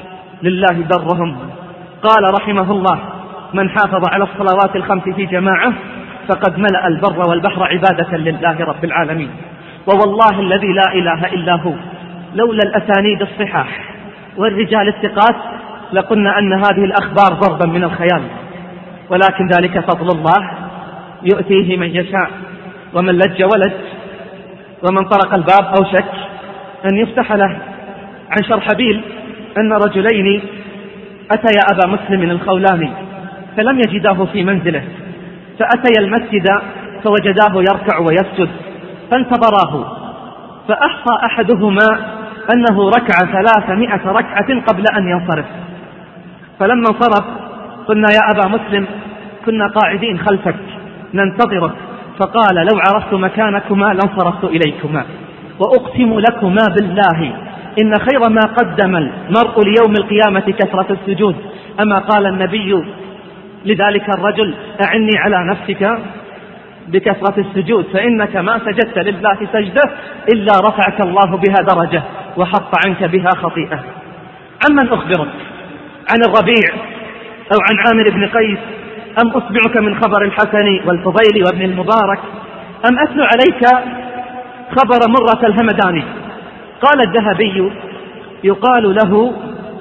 B: لله درهم. قال رحمه الله من حافظ على الصلوات الخمس في جماعة فقد ملأ البر والبحر عبادة لله رب العالمين. ووالله الذي لا إله إلا هو لولا الأسانيد الصحاح والرجال الثقات لقلنا أن هذه الأخبار ضربا من الخيال، ولكن ذلك فضل الله يؤتيه من يشاء. ومن لج ولج ومن طرق الباب أوشك أن يفتح له. عن شرحبيل أن رجلين أتيا أبا مسلم الخولاني فلم يجداه في منزله، فأتيا المسجد فوجداه يركع ويسجد فانتظراه، فأحصى أحدهما أنه ركع ثلاثمائة ركعة قبل أن ينصرف. فلما انصرف قلنا يا أبا مسلم كنا قاعدين خلفك ننتظرك، فقال لو عرفت مكانكما لانصرفت إليكما، وأقسم لكما بالله إن خير ما قدم المرء ليوم القيامة كثرة السجود. أما قال النبي لذلك الرجل أعني على نفسك بكثرة السجود فإنك ما سجدت لله سجدة إلا رفعك الله بها درجة وحط عنك بها خطيئة. عمن أخبرك؟ عن الربيع أو عن عامر بن قيس؟ أم أصبعك من خبر الحسن والفضيل وابن المبارك؟ أم أتلو عليك خبر مرة الهمداني؟ قال الذهبي يقال له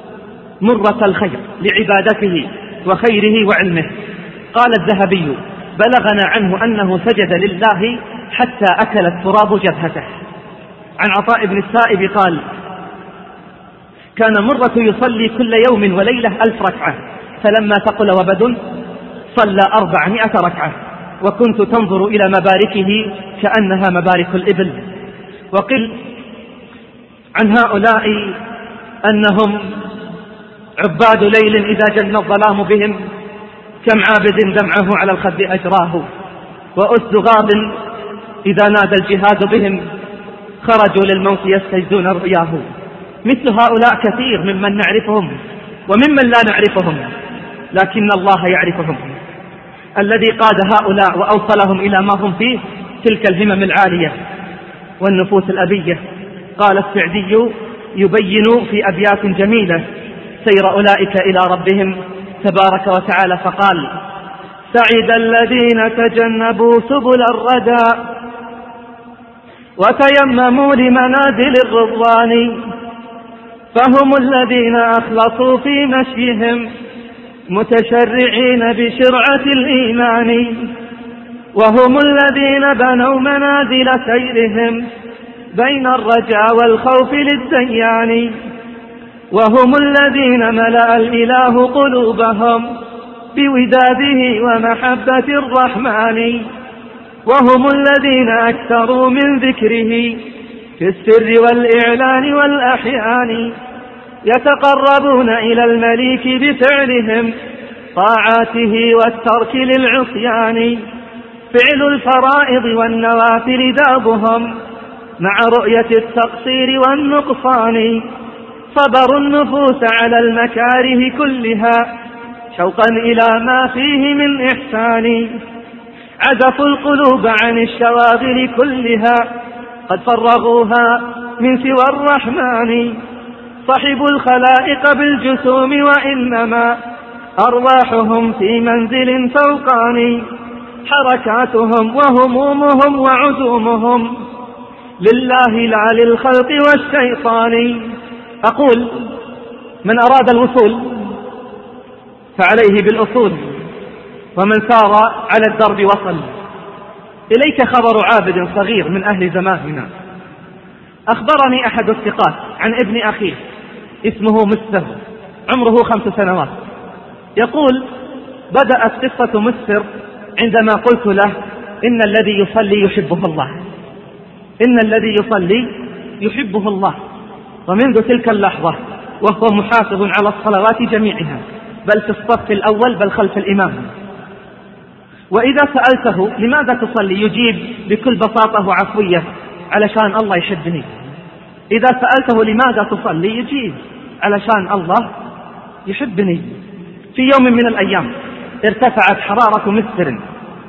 B: مرة الخير لعبادته وخيره وعلمه. قال الذهبي بلغنا عنه أنه سجد لله حتى أكل التراب جبهته. عن عطاء بن السائب قال: كان مرة يصلي كل يوم وليلة ألف ركعة، فلما ثقل وبد صلى أربعمائة ركعة، وكنت تنظر إلى مباركه كأنها مبارك الإبل. وقل عن هؤلاء أنهم عباد ليل إذا جن الظلام بهم، كم عابد دمعه على الخد أجراه، وأسد غاب إذا نادى الجهاد بهم، خرجوا للموت يستجدون رؤياه. مثل هؤلاء كثير ممن نعرفهم وممن لا نعرفهم، لكن الله يعرفهم، الذي قاد هؤلاء وأوصلهم إلى ما هم فيه، تلك الهمم العالية والنفوس الأبية. قال السعدي يبين في أبيات جميلة سير أولئك إلى ربهم تبارك وتعالى فقال: سعد الذين تجنبوا سبل الردى وتيمموا لمنازل الرضوان، فهم الذين أخلصوا في مشيهم متشرعين بشرعة الإيمان، وهم الذين بنوا منازل سيرهم بين الرجاء والخوف للديان، وهم الذين ملأ الإله قلوبهم بوداده ومحبة الرحمن، وهم الذين أكثروا من ذكره في السر والإعلان والأحيان، يتقربون إلى المليك بفعلهم طاعاته والترك للعصيان، فعل الفرائض والنوافل دابهم مع رؤية التقصير والنقصان، صبروا النفوس على المكاره كلها شوقا إلى ما فيه من إحسان، عزفوا القلوب عن الشواغل كلها قد فرغوها من سوى الرحمن، صحبوا الخلائق بالجسوم وإنما أرواحهم في منزل فوقاني، حركاتهم وهمومهم وعزومهم لله لا للخلق والشيطان. أقول: من أراد الوصول فعليه بالأصول، ومن سار على الدرب وصل. إليك خبر عابد صغير من أهل زماننا. أخبرني أحد الثقات عن ابن أخيه اسمه مسر عمره خمس سنوات، يقول: بدأت قصة مسر عندما قلت له: إن الذي يصلي يحبه الله، إن الذي يصلي يحبه الله. ومنذ تلك اللحظة وهو محافظ على الصلوات جميعها، بل في الصف الأول بل خلف الإمام. وإذا سألته لماذا تصلي يجيب بكل بساطة وعفوية: علشان الله يحبني. إذا سألته لماذا تصلي يجيب: علشان الله يحبني. في يوم من الأيام ارتفعت حرارة مسر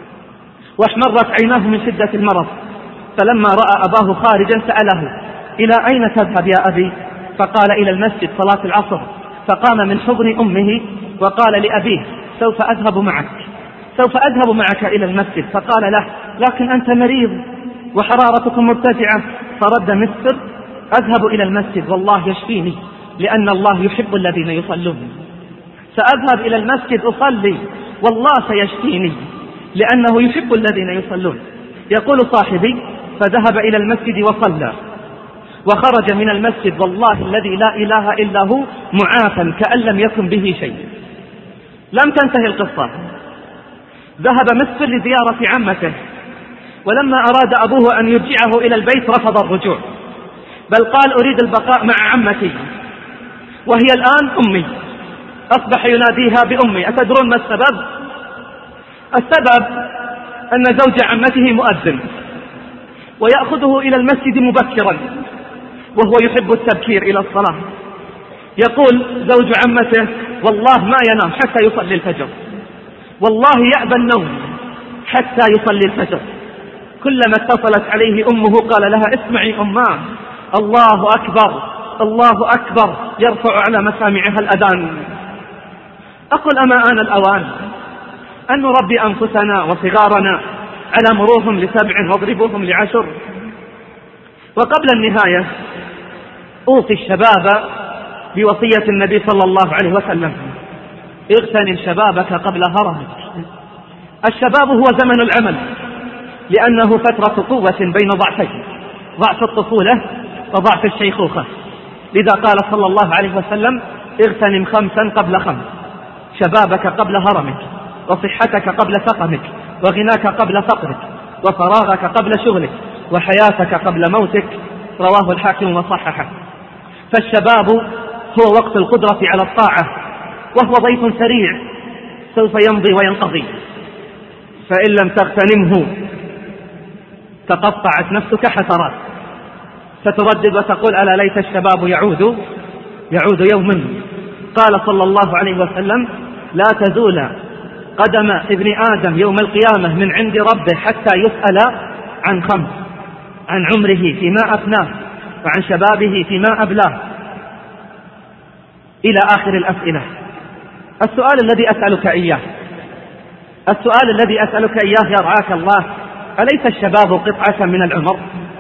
B: واحمرت عيناه من شدة المرض، فلما رأى أباه خارجا سأله: إلى أين تذهب يا أبي؟ فقال: إلى المسجد صلاة العصر. فقام من حضن أمه وقال لأبيه: سوف أذهب معك سوف أذهب معك إلى المسجد. فقال له: لكن أنت مريض وحرارتك مرتفعة. فرد مسر: أذهب إلى المسجد والله يشفيني، لأن الله يحب الذين يصلون. سأذهب إلى المسجد أصلي والله سيشفيني، لأنه يحب الذين يصلون. يقول صاحبي: فذهب إلى المسجد وصلى، وخرج من المسجد والله الذي لا إله إلا هو معافى كأن لم يكن به شيء. لم تنتهي القصة. ذهب مسر لزيارة عمته، ولما أراد أبوه أن يرجعه إلى البيت رفض الرجوع، بل قال: أريد البقاء مع عمتي وهي الآن أمي. أصبح يناديها بأمي. أتدرون ما السبب؟ السبب أن زوج عمته مؤذن ويأخذه إلى المسجد مبكرا، وهو يحب التبكير إلى الصلاة. يقول زوج عمته: والله ما ينام حتى يصلي الفجر، والله يأبى النوم حتى يصلي الفجر. كلما اتصلت عليه أمه قال لها: اسمعي أماه، الله أكبر الله أكبر، يرفع على مسامعها الأذان. أقول: أما آن الأوان أن نربي أنفسنا وصغارنا على مروهم لسبع واضربوهم لعشر. وقبل النهاية أوصي الشباب بوصية النبي صلى الله عليه وسلم: اغتنم شبابك قبل هرمك. الشباب هو زمن العمل، لأنه فترة قوة بين ضعفين، ضعف الطفولة وضعف الشيخوخة. لذا قال صلى الله عليه وسلم: اغتنم خمسا قبل خمس، شبابك قبل هرمك، وصحتك قبل سقمك، وغناك قبل فقرك، وفراغك قبل شغلك، وحياتك قبل موتك. رواه الحاكم وصححه. فالشباب هو وقت القدرة على الطاعة، وهو ضيف سريع سوف يمضي وينقضي، فإن لم تغتنمه تقطعت نفسك حسرات، فتردد وتقول: ألا ليت الشباب يعود يعود يوما. قال صلى الله عليه وسلم: لا تزول قدم ابن آدم يوم القيامة من عند ربه حتى يسأل عن خمس: عن عمره فيما أفناه، وعن شبابه فيما أبلاه، إلى آخر الأسئلة. السؤال الذي أسألك إياه السؤال الذي أسألك إياه يرعاك الله: أليس الشباب قطعة من العمر؟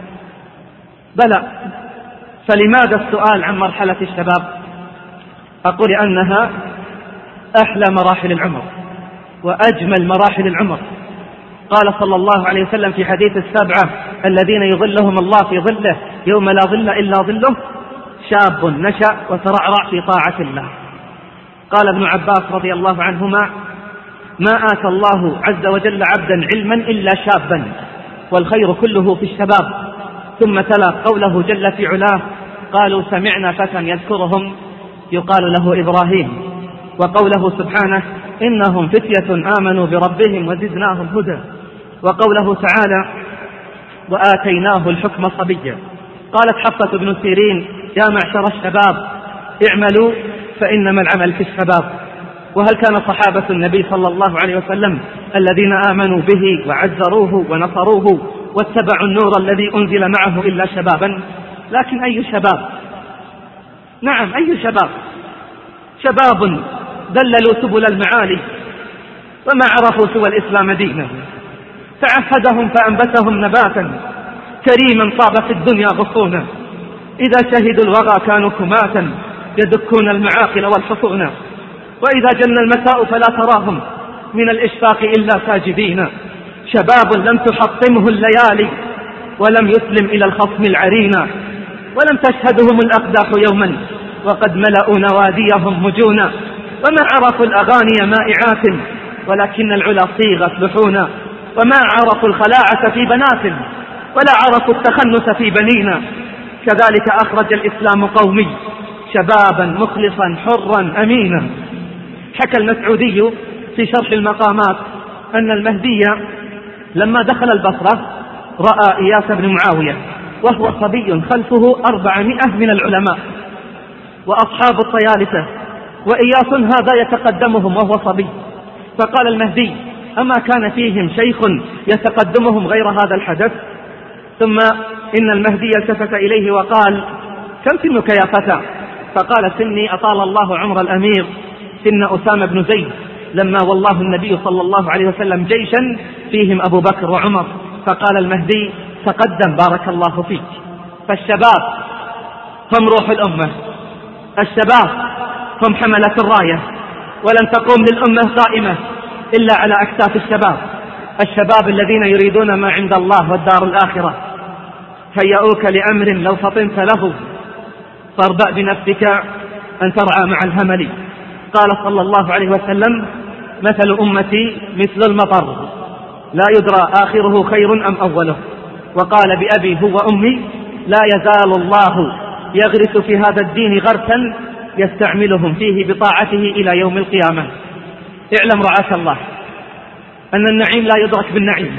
B: بلى. فلماذا السؤال عن مرحلة الشباب؟ أقول أنها أحلى مراحل العمر وأجمل مراحل العمر. قال صلى الله عليه وسلم في حديث السبعة الذين يظلهم الله في ظله يوم لا ظل إلا ظله: شاب نشأ وترعرع في طاعة الله. قال ابن عباس رضي الله عنهما: ما آتى الله عز وجل عبدا علما إلا شابا، والخير كله في الشباب. ثم تلا قوله جل في علاه: قالوا سمعنا فتى يذكرهم يقال له إبراهيم. وقوله سبحانه: إنهم فتية آمنوا بربهم وزدناهم هدى. وقوله تعالى: وآتيناه الحكم صبيا. قالت حفصة بن سيرين: يا معشر الشباب اعملوا فإنما العمل في الشباب. وهل كان صحابة النبي صلى الله عليه وسلم الذين آمنوا به وعزروه ونصروه واتبعوا النور الذي أنزل معه إلا شبابا؟ لكن أي شباب؟ نعم، أي شباب؟ شباب دللوا سبل المعالي وما عرفوا سوى الإسلام دينا، تعهدهم فأنبتهم نباتا، كريما طاب في الدنيا غصونا، إذا شهدوا الوغى كانوا كماتا يدكون المعاقل والحصون، وإذا جن المساء فلا تراهم من الإشفاق إلا ساجدين. شباب لم تحطمه الليالي ولم يسلم إلى الخصم العرينا، ولم تشهدهم الأقداح يوما وقد ملأوا نواديهم مجونا، وما عرفوا الأغاني مائعات ولكن العلا صيغت لحونا، وما عرفوا الخلاعة في بنات ولا عرفوا التخنس في بنينا. كذلك أخرج الإسلام قومي شبابا مخلصا حرا أمينا. حكى المسعودي في شرح المقامات أن المهدي لما دخل البصرة رأى إياس بن معاوية وهو صبي خلفه أربعمائة من العلماء وأصحاب الطيالسة، وإياس هذا يتقدمهم وهو صبي. فقال المهدي: أما كان فيهم شيخ يتقدمهم غير هذا الحدث؟ ثم إن المهدي التفت إليه وقال: كم سنك يا فتى؟ فقال: سني أطال الله عمر الأمير سن أسامة بن زيد، لما والله النبي صلى الله عليه وسلم جيشا فيهم أبو بكر وعمر. فقال المهدي: تقدم بارك الله فيك. فالشباب هم روح الأمة، الشباب هم حملة الراية، ولن تقوم للأمة قائمة إلا على أكتاف الشباب، الشباب الذين يريدون ما عند الله والدار الآخرة. هيئوك لأمر لو فطنت له فاربأ بنفسك أن ترعى مع الهمل. قال صلى الله عليه وسلم: مثل أمتي مثل المطر لا يدرى آخره خير أم أوله. وقال بأبي هو أمي: لا يزال الله يغرس في هذا الدين غرسا يستعملهم فيه بطاعته إلى يوم القيامة. اعلم رعاك الله أن النعيم لا يدرك بالنعيم،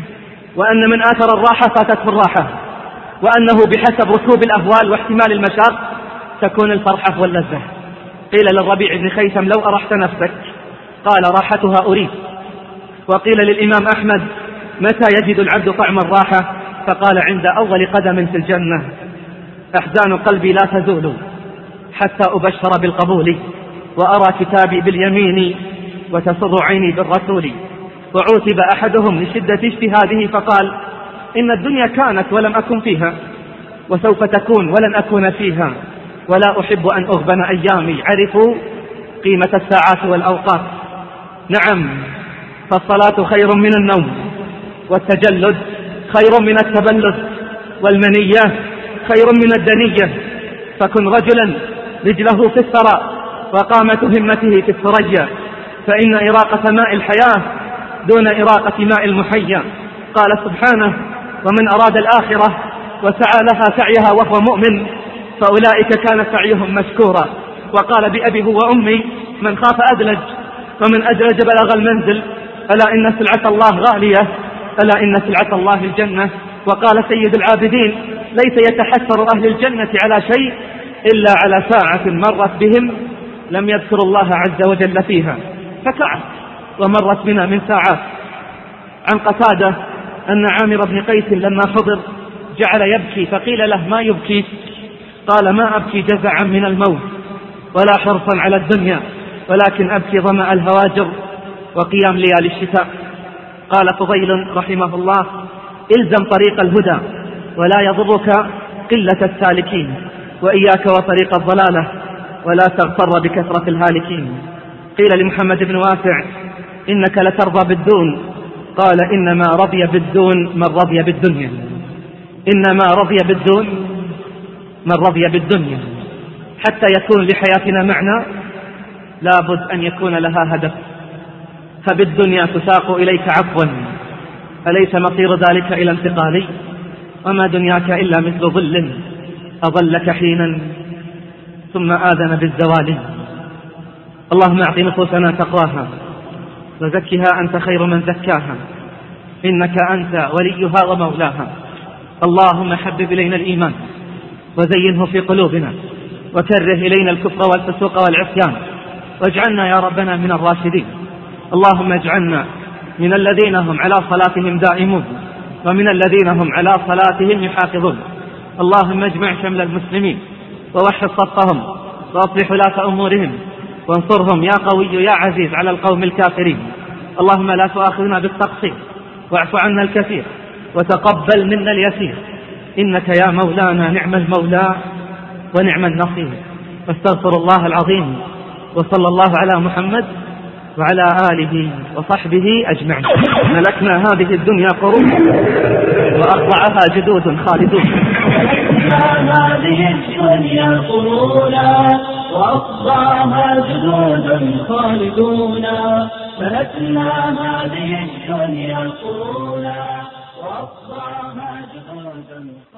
B: وأن من آثر الراحة فاتته الراحة، وأنه بحسب ركوب الأهوال واحتمال المشاق تكون الفرحة واللذة. قيل للربيع بن خيثم: لو أرحت نفسك؟ قال: راحتها أريد. وقيل للإمام أحمد: متى يجد العبد طعم الراحة؟ فقال: عند أول قدم في الجنة. أحزان قلبي لا تزول حتى أبشر بالقبول، وأرى كتابي باليمين وتسر عيني بالرسول. وعوتب أحدهم لشدة اجتهاده فقال: إن الدنيا كانت ولم أكن فيها، وسوف تكون ولن أكون فيها، ولا أحب أن أغبن أيامي. عرفوا قيمة الساعات والأوقات. نعم، فالصلاة خير من النوم، والتجلد خير من التبلد، والمنية خير من الدنية. فكن رجلا رجله في الثرى وقامة همته في الثريا، فإن إراقة ماء الحياة دون إراقة ماء المحيا. قال سبحانه: ومن أراد الآخرة وسعى لها سعيها وهو مؤمن فأولئك كان سعيهم مشكورا. وقال بأبي هو أمي: من خاف أدلج، ومن أدلج بلغ المنزل، ألا إن سلعة الله غالية، ألا إن سلعة الله الجنة. وقال سيد العابدين: ليس يتحسر أهل الجنة على شيء إلا على ساعة مرت بهم لم يذكروا الله عز وجل فيها. فسعت ومرت بنا من ساعات. عن قتادة أن عامر بن قيس لما حضر جعل يبكي، فقيل له: ما يبكي؟ قال: ما أبكي جزعا من الموت ولا حرصا على الدنيا، ولكن أبكي ظمأ الهواجر وقيام ليالي الشتاء. قال فضيل رحمه الله: إلزم طريق الهدى ولا يضرك قلة السالكين، وإياك وطريق الضلالة ولا تغتر بكثرة الهالكين. قيل لمحمد بن واسع: إنك لترضى بالدون؟ قال: إنما رضي بالدون من رضي بالدنيا، إنما رضي بالدون من رضي بالدنيا. حتى يكون لحياتنا معنى لابد أن يكون لها هدف. فبالدنيا تساق إليك عفوا، أليس مصير ذلك إلى انتقالي؟ وما دنياك إلا مثل ظل أظلك حينا ثم آذن بالزوال. اللهم أعط نفوسنا تقواها وزكها أنت خير من زكاها، إنك أنت وليها ومولاها. اللهم حبب إلينا الإيمان وزينه في قلوبنا، وكره إلينا الكفر والفسوق والعصيان، واجعلنا يا ربنا من الراشدين. اللهم اجعلنا من الذين هم على صلاتهم دائمون، ومن الذين هم على صلاتهم يحافظون. اللهم اجمع شمل المسلمين ووحد صفهم وأصلح ولاة أمورهم، وانصرهم يا قوي يا عزيز على القوم الكافرين. اللهم لا تؤاخذنا بالتقصير، واعف عنا الكثير، وتقبل منا اليسير، إنك يا مولانا نعم المولى ونعم النصير. واستغفر الله العظيم، وصلى الله على محمد وعلى آله وصحبه أجمعين. ملكنا هذه الدنيا قرون وأخضعها جدود خالدون.
C: هذه الدنيا قرونا وأخضعها جدود خالدون. ملكنا هذه الدنيا قرونا وأخضعها جدود